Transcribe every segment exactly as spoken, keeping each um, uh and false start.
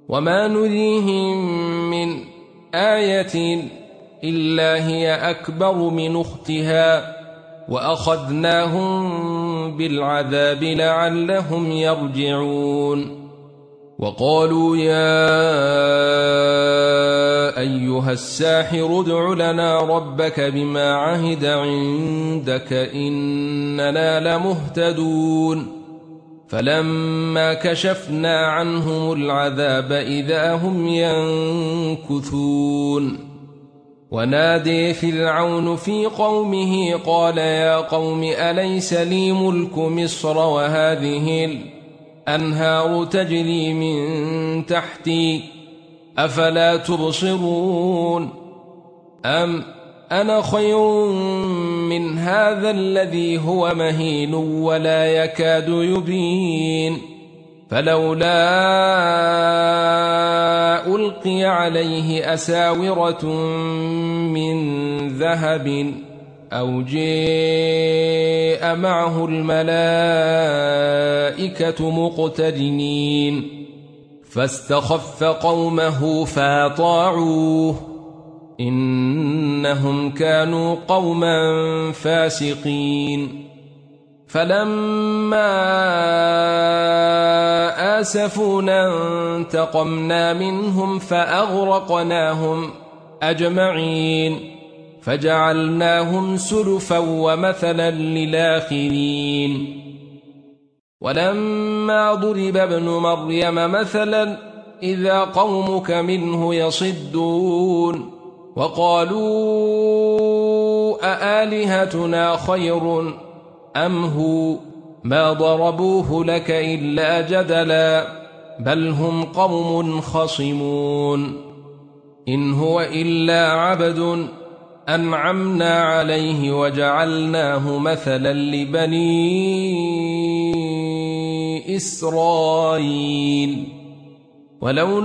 وما نريهم من آية إلا هي أكبر من أختها وأخذناهم بالعذاب لعلهم يرجعون. وقالوا يا أيها الساحر ادع لنا ربك بما عهد عندك إننا لمهتدون. فلما كشفنا عنهم العذاب إذا هم ينكثون. ونادي فرعون في قومه قال يا قوم أليس لي ملك مصر وهذه الأنهار تجري من تحتي أفلا تبصرون أم أنا خير من هذا الذي هو مهين ولا يكاد يبين فلولا ألقي عليه أساورة من ذهب أو جاء معه الملائكة مقترنين فاستخف قومه فاطاعوه إنهم كانوا قوما فاسقين. فلما آسفونا انتقمنا منهم فأغرقناهم أجمعين فجعلناهم سلفا ومثلا للآخرين. ولما ضرب ابن مريم مثلا إذا قومك منه يصدون وقالوا أآلهتنا خير أم هو ما ضربوه لك إلا جدلا بل هم قوم خصمون. إن هو إلا عبد أنعمنا عليه وجعلناه مثلا لبني إسرائيل ولو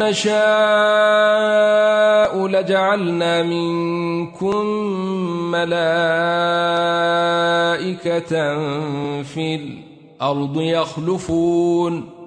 نشاء لجعلنا منكم ملائكة في الأرض يخلفون